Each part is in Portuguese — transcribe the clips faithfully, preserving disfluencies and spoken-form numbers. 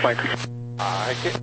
Mike. Mike.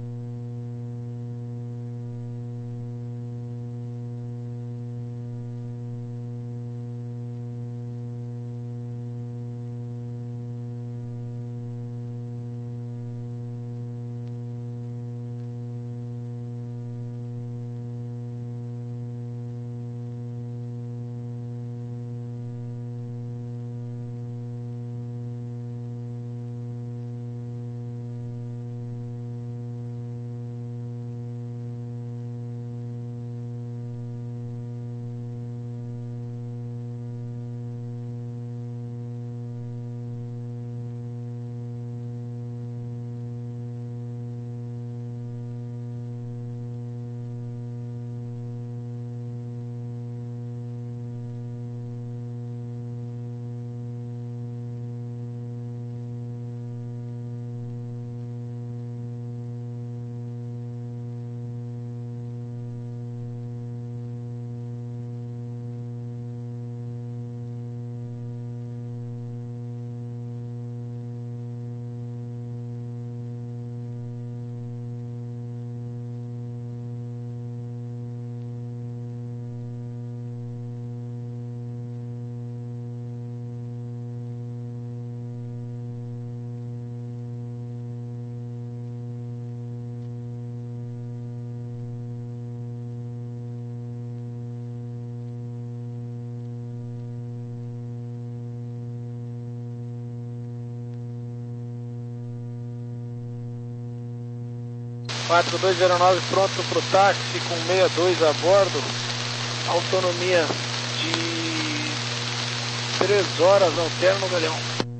quatro dois zero nove pronto para o táxi com sessenta e dois a bordo, autonomia de três horas, alterno Galeão.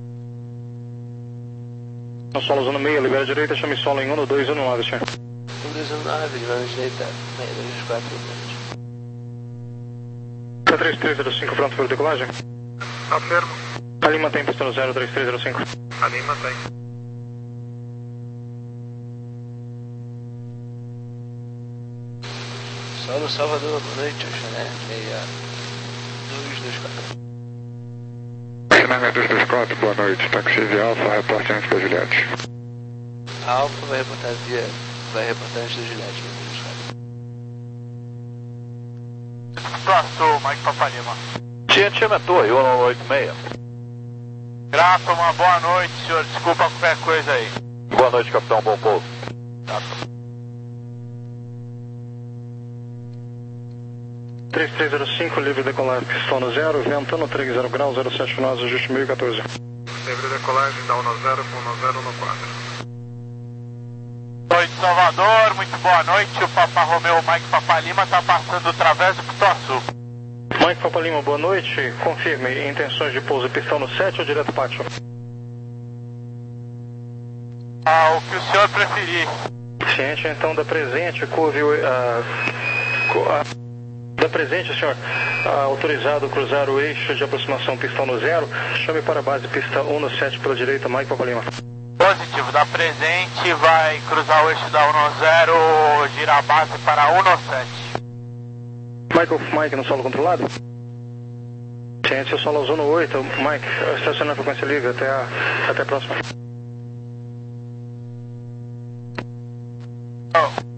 Solo zona meia, libera a direita, chame solo em um dois um nove, senhor. um dois um nove, libera a direita, sessenta e dois quatro. três três zero cinco pronto para decolagem? Afirmo. Ali mantém pistão zero três três zero cinco. Ali mantém. Solo Salvador, boa noite, Oxané, meia dois dois quatro. Oxané dois dois quatro, boa noite, táxi de Alfa, reporte antes da Juliette. Alfa vai reportar via, vai reportar antes da Juliette, Traçou, Mike Papalima. Tinha, tinha mentor, eu no oito seis. Graça, uma boa noite, senhor. Desculpa qualquer coisa aí. Boa noite, capitão, bom pouso. três três zero cinco, livre decolar, pistão no zero, ventando três zero graus, zero sete nós, ajuste mil e quatorze. Livre decolagem, dá um no zero, um no zero, um no quatro. Oi, Salvador, muito boa noite. O Papa Romeu Mike Papalima está passando através do Pituaçu. Mike Papalima, boa noite. Confirme, intenções de pouso pistão no sete ou direto pátio? Ah, o que o senhor preferir. Ciente, então, da presente, curve o... Uh, uh, da presente, senhor, uh, autorizado cruzar o eixo de aproximação pistão no zero, chame para a base pista um no sete pela direita, Mike Papalima. Positivo, da presente vai cruzar o eixo da um no zero, girar a base para um no sete. Michael, Mike no solo controlado? Ciente, o solo zona oito, Mike, estacionar a frequência livre até a, até a próxima. Oh.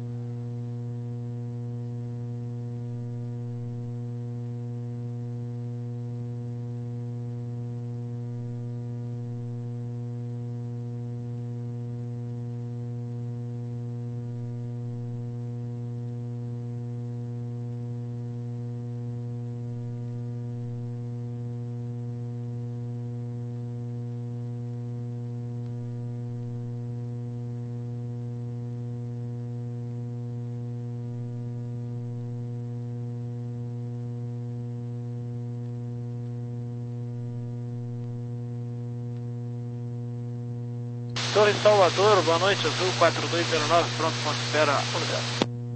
Torre Salvador, boa noite, Azul quatro dois zero nove, pronto, ponto espera, um zero.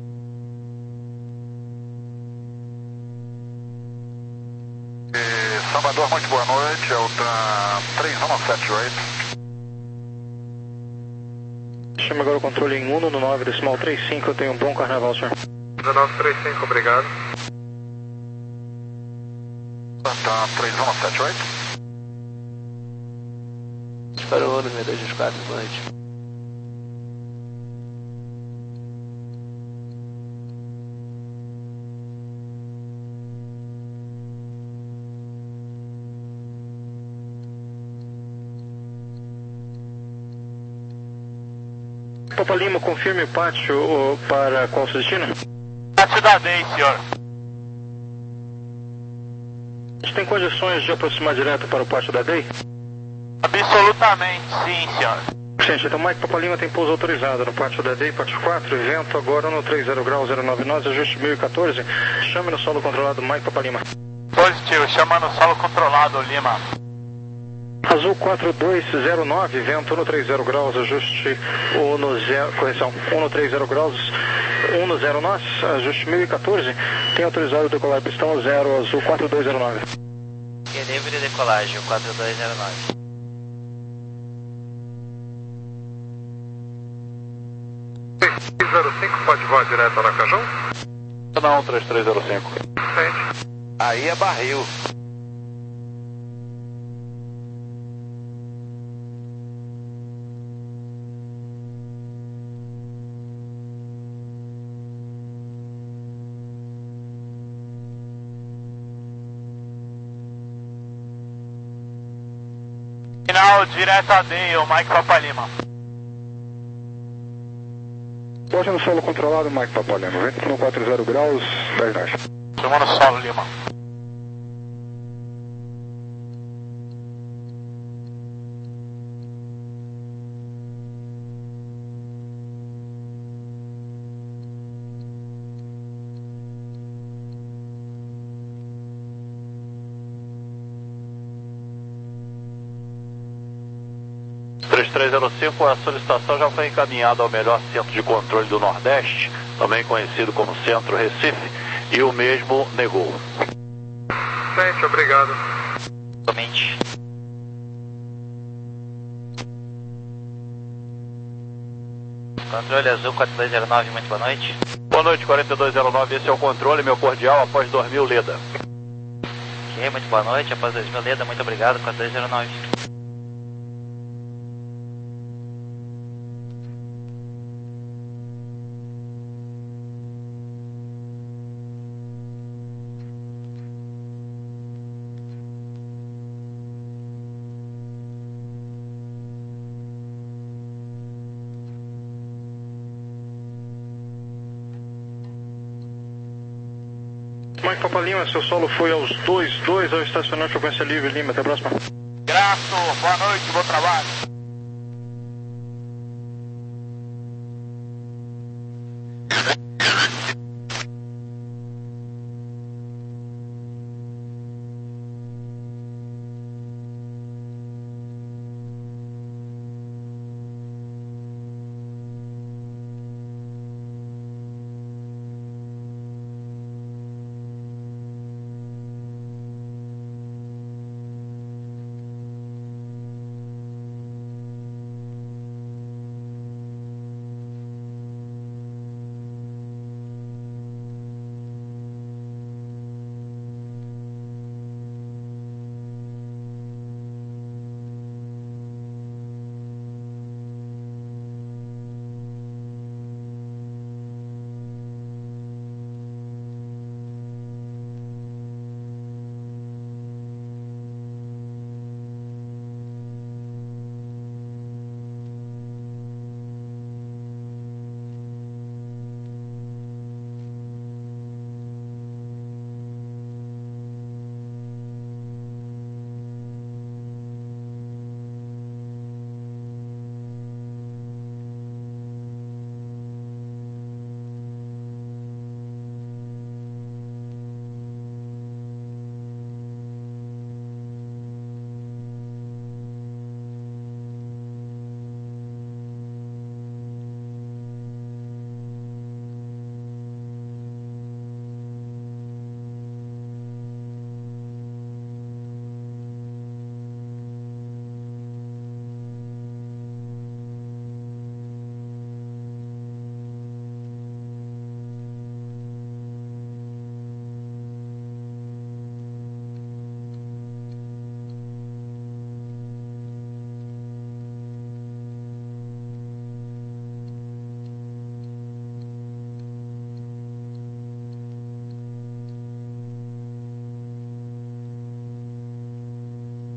E Salvador, muito boa noite, é o três um sete oito. Chama agora o controle em um no nove, decimal trinta e cinco, eu tenho um bom carnaval, senhor. dezenove trinta e cinco, obrigado. Tá, três um sete oito. Disparou no meia dois dois quatro, boa noite. Papa Lima, confirme o pátio o, para qual destino? Pátio da D E I, senhor. A gente tem condições de aproximar direto para o pátio da D E I? Absolutamente, sim, senhor. Gente, então Mike Papa Lima tem pouso autorizado no pátio da D E I, pátio quatro, vento agora no trinta graus zero nove nós, ajuste mil e quatorze, chame no solo controlado Mike Papa Lima. Positivo, chamando solo controlado, Lima. Azul quatro dois zero nove, vento no trinta graus, ajuste um no zero, correção, um no trinta graus, um no zero nós, ajuste mil e quatorze, tem autorizado decolar pistão zero, azul quatro dois zero nove. Que livre de decolagem, quatro dois zero nove. três zero cinco, pode voar direto a Aracaju? Não, três três zero cinco. Sente. Aí é barril. Final direto a D E I, o Mike Papa Lima. Pode no solo controlado, Mike Papa Lima. Vento no quatro zero graus, dez nós. Chamando solo, Lima. três três zero cinco, a solicitação já foi encaminhada ao melhor centro de controle do Nordeste, também conhecido como Centro Recife, e o mesmo negou. Sente, obrigado. Somente. Controle azul quatro dois zero nove, muito boa noite. Boa noite, quarenta e dois zero nove, esse é o controle, meu cordial após dois mil Leda. Ok, muito boa noite, após dois mil Leda, muito obrigado, quatro dois zero nove. Mike Papa Lima, seu solo foi aos dois dois ao estacionamento frequência livre, Lima, até a próxima. Graço, boa noite, bom trabalho.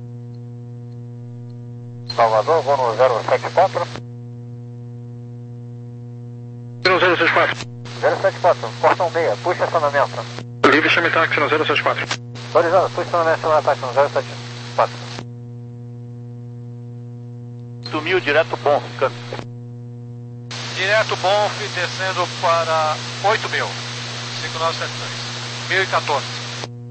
Salvador, voo no zero sete quatro. no zero sete quatro. zero sete quatro, portão meia, puxa acionamento. Livre, chame táxi no zero sete quatro. Autorizado, puxa acionamento, chama táxi no zero sete quatro. oito mil direto bom, câmbio. Direto Bonf, descendo para oito mil. cinco nove sete dois. mil e quatorze.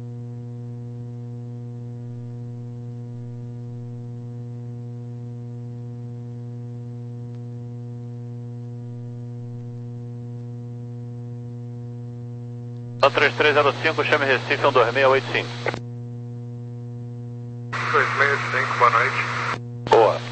três três zero cinco, chame Recife um dois seis oito cinco. dois seis cinco, boa noite. Boa.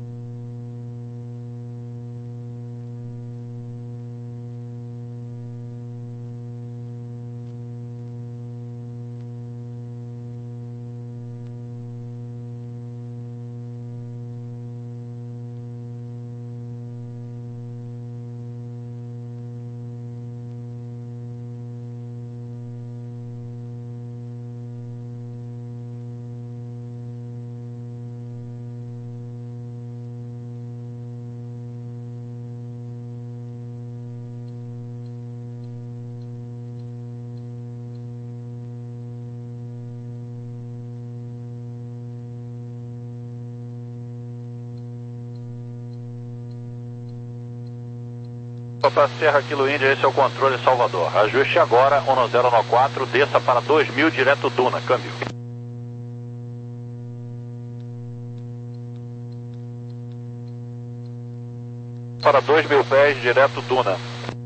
Para Serra Kilo Índia, esse é o controle Salvador. Ajuste agora, um zero nove quatro, desça para dois mil, direto Duna, câmbio. Para dois mil pés, direto Duna.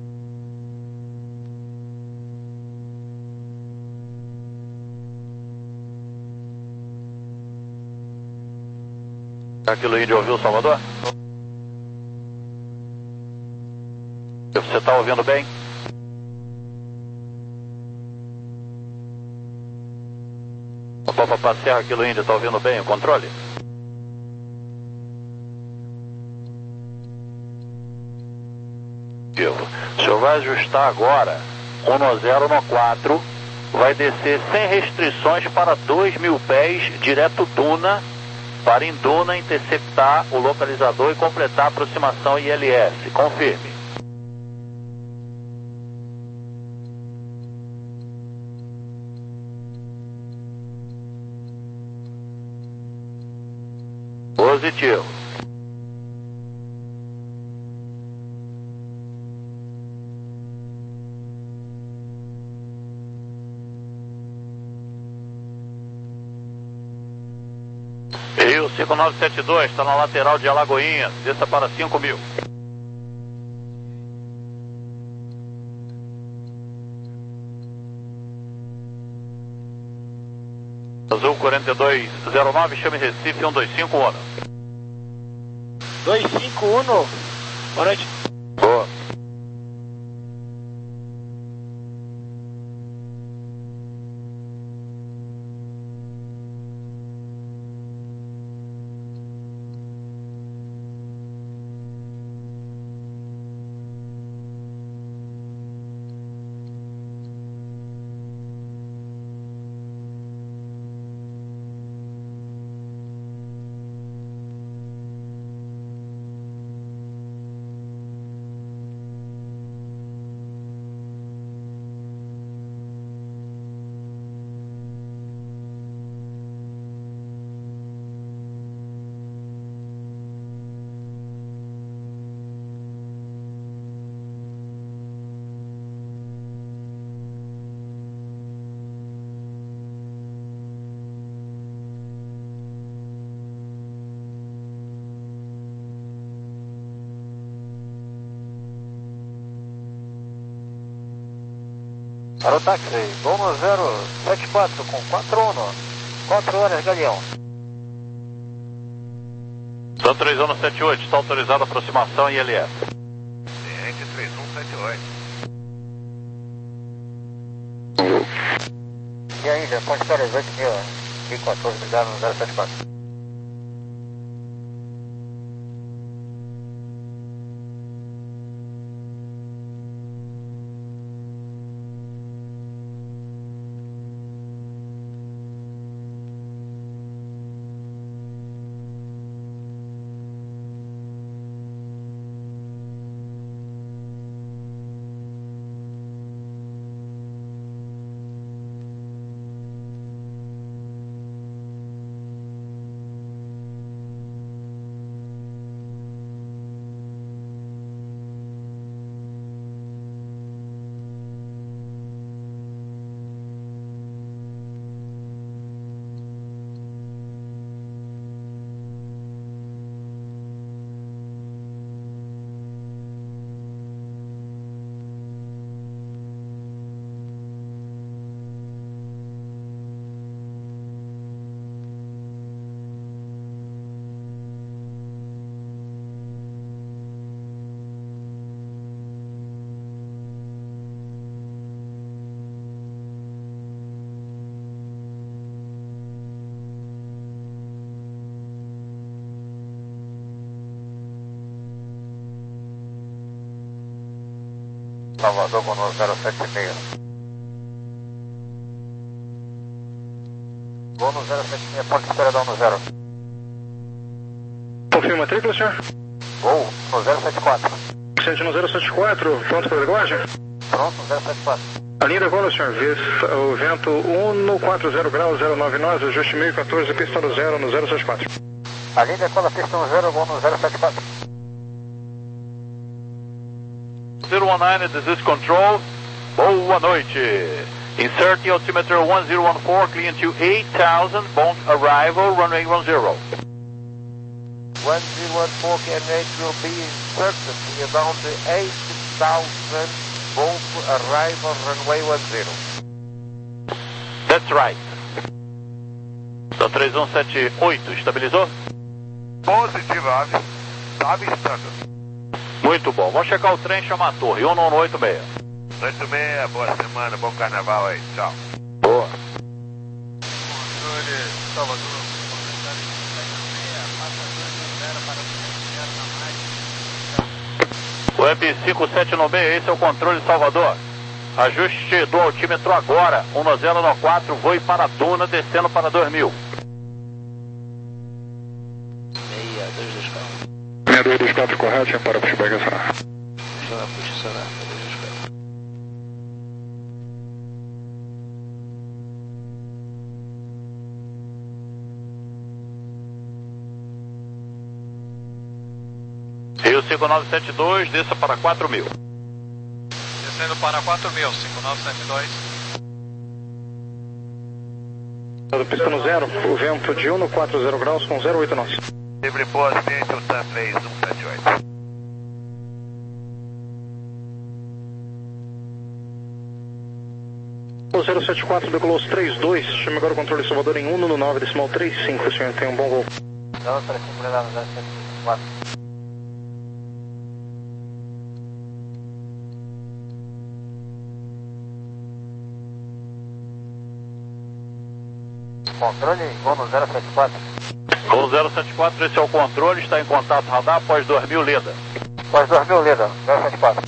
Serra Kilo Índia, ouviu Salvador? Você está ouvindo bem? O Papa Serra Kilo Índia, está ouvindo bem o controle? O senhor vai ajustar agora, um zero nove quatro, vai descer sem restrições para dois mil pés, direto Duna, para em Duna interceptar o localizador e completar a aproximação I L S. Confirme. Positivo. Rio cinco nove sete dois, está na lateral de Alagoinhas, desça para cinco mil. Azul quarenta e dois zero nove, chame Recife um dois cinco um. dois cinco um, boa noite. Boa. Para o táxi, um zero sete quatro com quatro um, quatro horas, Galeão. São três um sete oito, está autorizada a aproximação I L S. Ciente três um sete oito. E ainda, ponte Pérez oito mil, mil e quatorze, obrigado, no zero sete quatro. Salvador com zero sete seis. Gol no zero sete seis, ponte espera dar no zero. Confirma a tripla, senhor. Gol no zero sete quatro. Sente no zero sete quatro, pronto para a decolagem? Pronto, zero sete quatro. A linha decola, senhor. O vento um quatro zero graus, zero nove nove, ajuste mil e quatorze, pista no zero, no zero sete quatro. A linha decola, pista no zero, gol no zero sete quatro. zero one nine, this is control. Boa noite. Insert the altimeter one zero one four, clean to eight thousand, bound arrival, runway one zero. one zero one four K M H will be inserted in about eight thousand, bound arrival, runway one zero. That's right. Então três um sete oito, estabilizou? Positivo, ave. Tá avistando. Muito bom, vamos checar o trem, chamar a torre, um nove oito seis. oito seis, boa semana, bom carnaval aí, tchau. Boa. Controle Salvador. O M cinco sete nove seis, esse é o controle Salvador. Ajuste do altímetro agora, um zero nove quatro, voe para a Duna, descendo para dois mil. seis dois dois quatro. seis dois dois quatro, correto, para o pushback acionar. Já vai posicionar, seis dois dois quatro. Rio cinco nove sete dois, desça para quatro mil. Descendo para quatro mil, cinco nove sete dois. Pista no zero, o vento de um quatro zero graus com zero oito nove. Livre por acidente, o TAM três um sete oito. O zero sete quatro decolou os três dois, chame agora o controle Salvador em um nove decimal trinta e cinco, senhor, tenha um bom voo. zero três cinco, zero sete quatro. Controle, gol no zero sete quatro. Gol zero sete quatro, esse é o controle, está em contato radar após dois mil Leda. Após dois mil, Leda, zero sete quatro.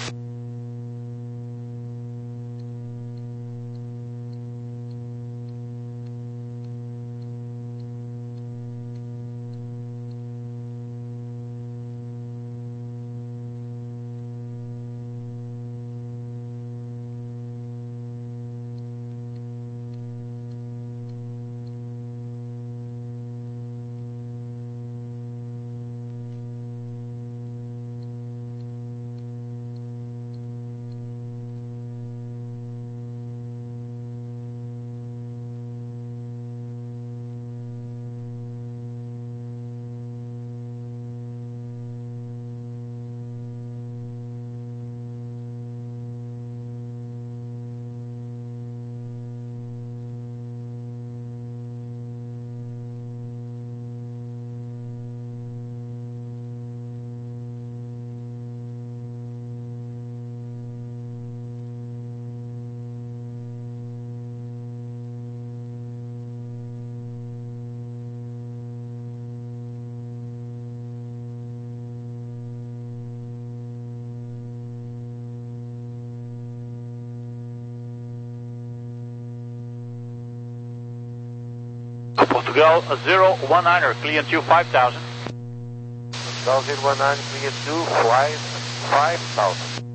Portugal zero one niner, clear to five thousand. Portugal zero one nine, clear to flight five thousand.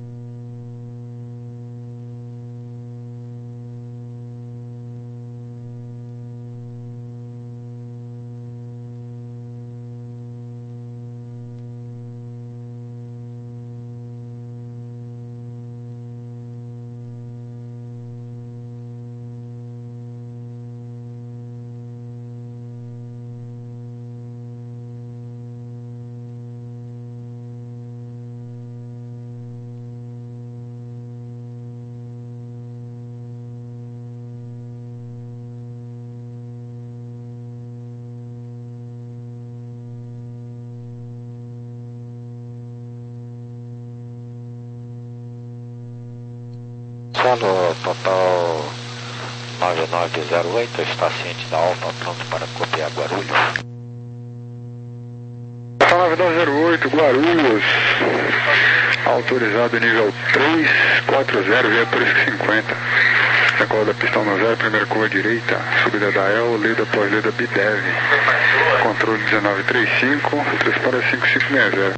Solo total nove nove zero oito, está ciente da alta, pronto para copiar Guarulhos. nove nove zero oito, Guarulhos. Autorizado nível três quatro zero, Viatura cinquenta. Decola da pista um zero, primeira curva direita, subida da El, lida pós-lida Bidev. Controle dezenove trinta e cinco, transpara cinco cinco seis zero.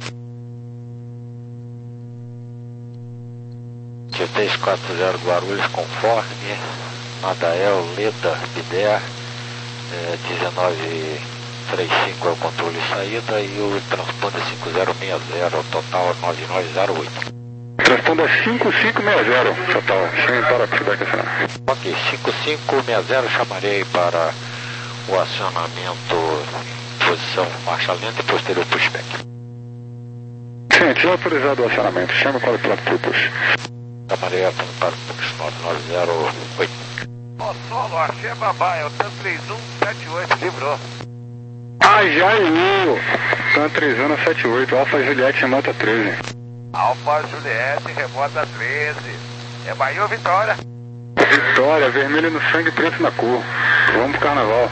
G três quatro zero Guarulhos, conforme, Nadael, Leda, Bider, é, dezenove trinta e cinco é o controle de saída e o transponder cinco zero seis zero, total nove nove zero oito. Transponder cinco cinco seis zero, total, sem para feedback acionar. Ok, cinco cinco seis zero, chamarei para o acionamento em posição marcha lenta e posterior pushback. Ciente, autorizado o acionamento, chama para o plano por push. Chamarei apenas para o push nove nove zero oito. Ó, solo, achei a babá, é o TAM três um sete oito, livrou. Ah, já eu! TAM três um sete oito, Alfa Juliette, remota treze. Alfa Juliette, remota treze. É Bahia ou Vitória? Vitória, vermelho no sangue, preto na cor. Vamos pro carnaval.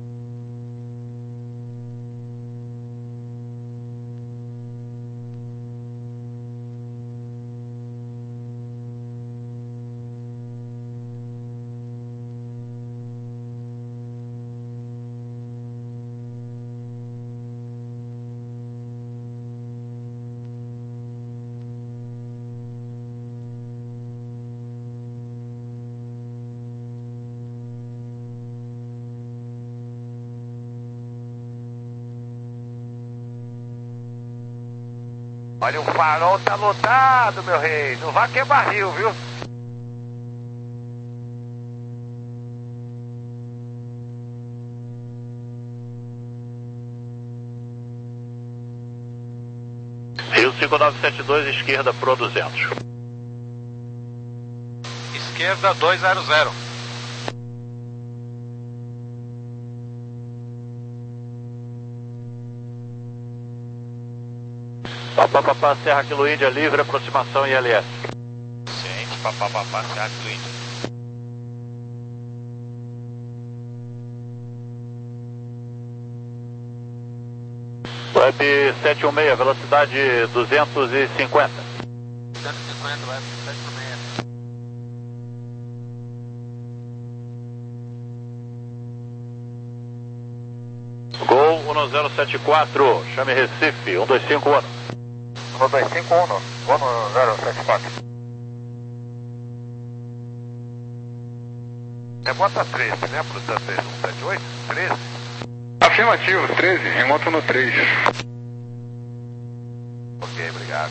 Olha, o farol tá lotado, meu rei. Não vá que é barril, viu? Rio cinco nove sete dois, esquerda pro duzentos. Esquerda dois zero zero. Papapá, Serra Kilo Índia, livre, aproximação I L S. Ciente, papapá, Serra Kilo Índia. Web sete um seis, velocidade duzentos e cinquenta. duzentos e cinquenta, Web sete um seis. Gol um zero sete quatro, chame Recife, um dois cinco um. um dois cinco um, um zero sete quatro. Remota treze, né, pro TAM três um sete oito? treze? Afirmativo, treze, remota no três. Ok, obrigado.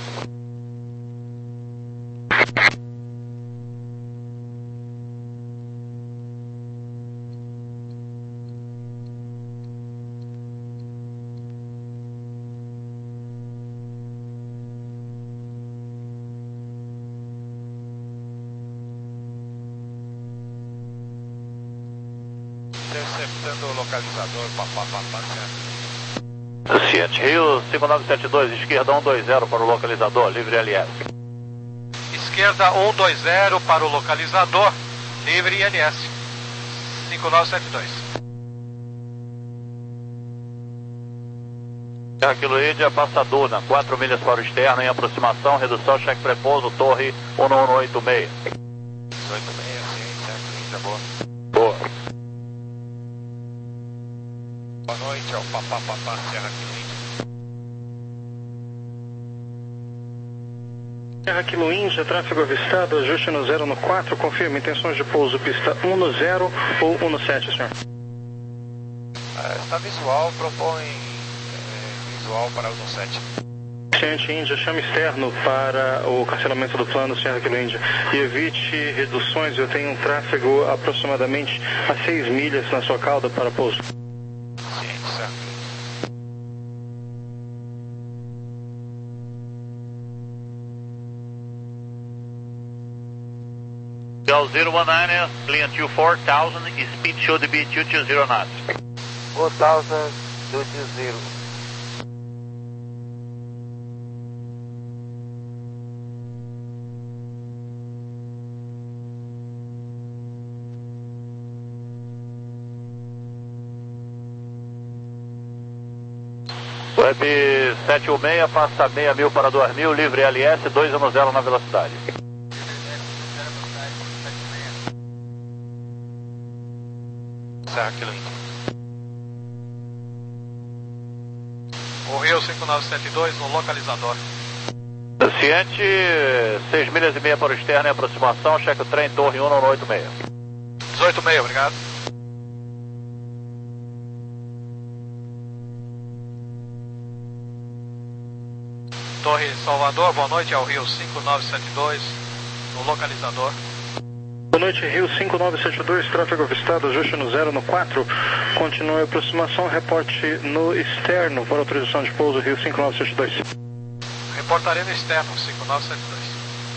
Interceptando o localizador, papapá, certo? Ciente, Rio cinco nove sete dois, esquerda um dois zero para o localizador, livre L S. Esquerda um dois zero para o localizador, livre I L S. cinco nove sete dois. Serra Kilo Índia, passa Duna, quatro milhas para o externo, em aproximação, redução, cheque prepouso, torre um um oito seis. oito seis, sim, Serra Kilo Índia, boa. Boa. Boa noite, é o papapá, Serra Kilo Índia. Serra Kilo Índia, tráfego avistado, ajuste no zero no quatro, confirma intenções de pouso, pista um no zero ou um no sete, senhor. Ah, está visual, propõe é, visual para o no sete. Ciente Índia, chame externo para o cancelamento do plano Serra Kilo Índia e evite reduções. Eu tenho um tráfego aproximadamente a seis milhas na sua cauda para pouso. Ciente, certo. Gal zero one nine, clean to four thousand, speed should be two two zero knots. four thousand, two two zero. Web sete um seis, passa meia mil para dois mil, livre L S, dois um zero na velocidade. Serra Kilo Indy. O Rio cinco nove sete dois no localizador. Ciente, seis milhas e meia para o externo em aproximação, cheque o trem, torre um no oito seis. dezoito seis, obrigado. Torre Salvador, boa noite, é o Rio cinco nove sete dois, no localizador. Boa noite, Rio cinco nove sete dois, tráfego avistado, ajuste no zero no quatro, continue a aproximação, reporte no externo, para autorização de pouso, Rio cinco nove sete dois. Reportarei no externo, cinco nove sete dois.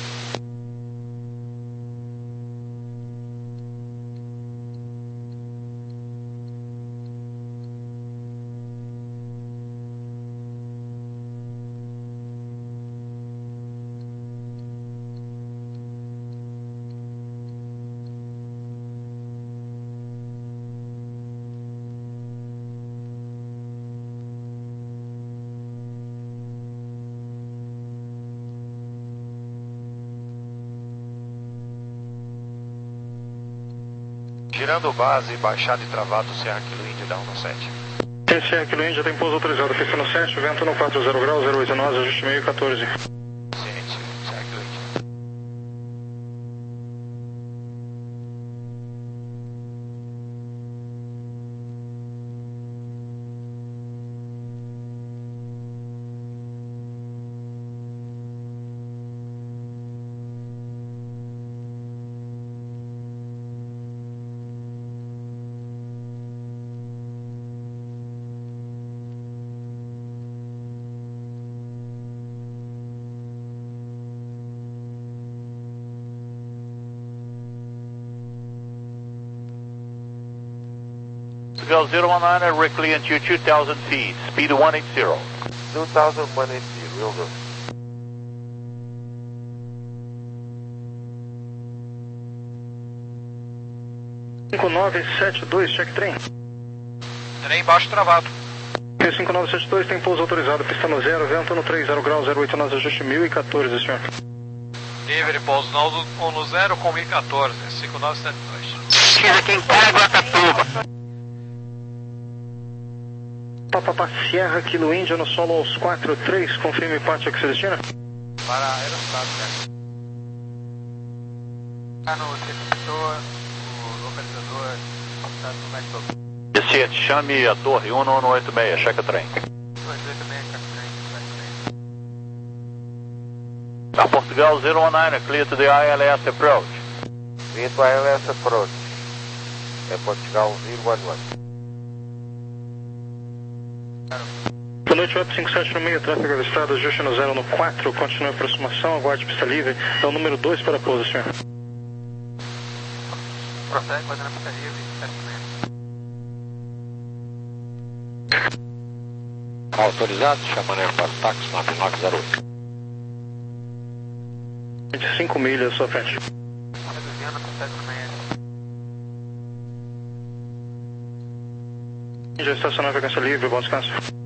Girando base, baixado e travado, Serra Kilo Indy da um no sete. Serra Kilo Indy tem pouso autorizado, pista no sete, vento no quatro zero graus, zero oito nove, ajuste meio quatorze. Ciente, Serra Kilo Indy. zero one nine, reclient you two thousand feet, speed one eighty. two thousand one eighty, real good. cinco nove sete dois, cheque trem. Trem baixo travado. Rio cinco nove sete dois tem pouso autorizado, pista no zero, vento no três zero graus, zero oito nove, ajuste mil e quatorze, senhor. Livre, pouso no, no zero com mil e quatorze, cinco nove sete dois. Chega quem para Guatatuba. Papapá Sierra Kilo Indy no solo aos quatro três, confirme parte a que se destina. Para aerostrado, certo. Está no receptor, o localizador, está no médico. Ciente, chame a torre um no oito seis, checa o trem. dois oito seis, checa o trem, checa o trem. Tá, Portugal zero one nine, clear to the I L S approach. Clear to I L S approach. É Portugal zero one one. Boa noite, Web cinco sete no meio, tráfego avistado, ajuste no zero no quatro, continue a aproximação, aguarde pista livre, é o número dois para pouso, senhor. Prossegue, fazendo a pista livre, sete meia. Autorizado, chamando para o táxi nove nove zero oito. vinte e cinco milhas à sua frente. Reduzindo para sete meia. Já estacionou a vacância livre, bom descanso.